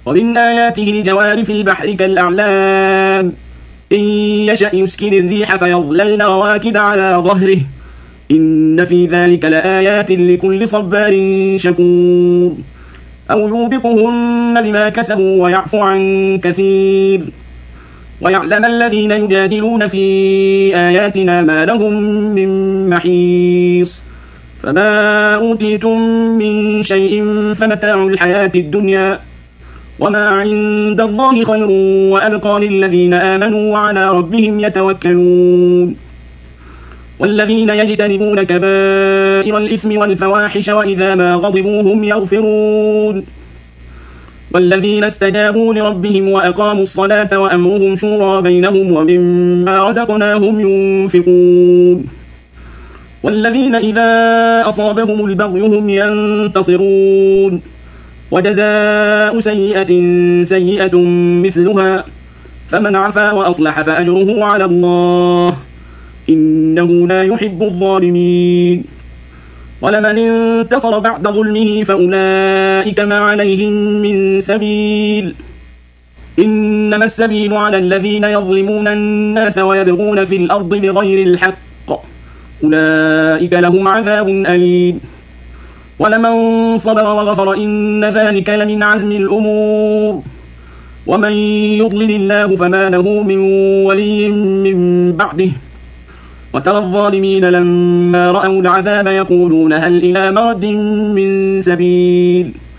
ومن آياته الجوار في البحر كالأعلام إن يشأ يسكن الريح فيظللن رواكد على ظهره إن في ذلك لآيات لكل صبار شكور أو يوبقهن بما كسبوا ويعفو عن كثير ويعلم الذين يجادلون في آياتنا ما لهم من محيص فما أوتيتم من شيء فمتاع الحياة الدنيا وما عند الله خير وأبقى للذين آمنوا وعلى ربهم يتوكلون والذين يجتنبون كبائر الإثم والفواحش وإذا ما غضبوا هم يغفرون والذين استجابوا لربهم وأقاموا الصلاة وأمرهم شورى بينهم ومما رزقناهم ينفقون والذين إذا أصابهم البغي هم ينتصرون وجزاء سيئة سيئة مثلها فمن عفا وأصلح فأجره على الله إنه لا يحب الظالمين ولمن انتصر بعد ظلمه فأولئك ما عليهم من سبيل إنما السبيل على الذين يظلمون الناس ويبغون في الأرض بغير الحق أولئك لهم عذاب أليم ولمن صبر وغفر إن ذلك لمن عزم الأمور ومن يضلل الله فما له من ولي من بعده وترى الظالمين لما رأوا العذاب يقولون هل إلى مرد من سبيل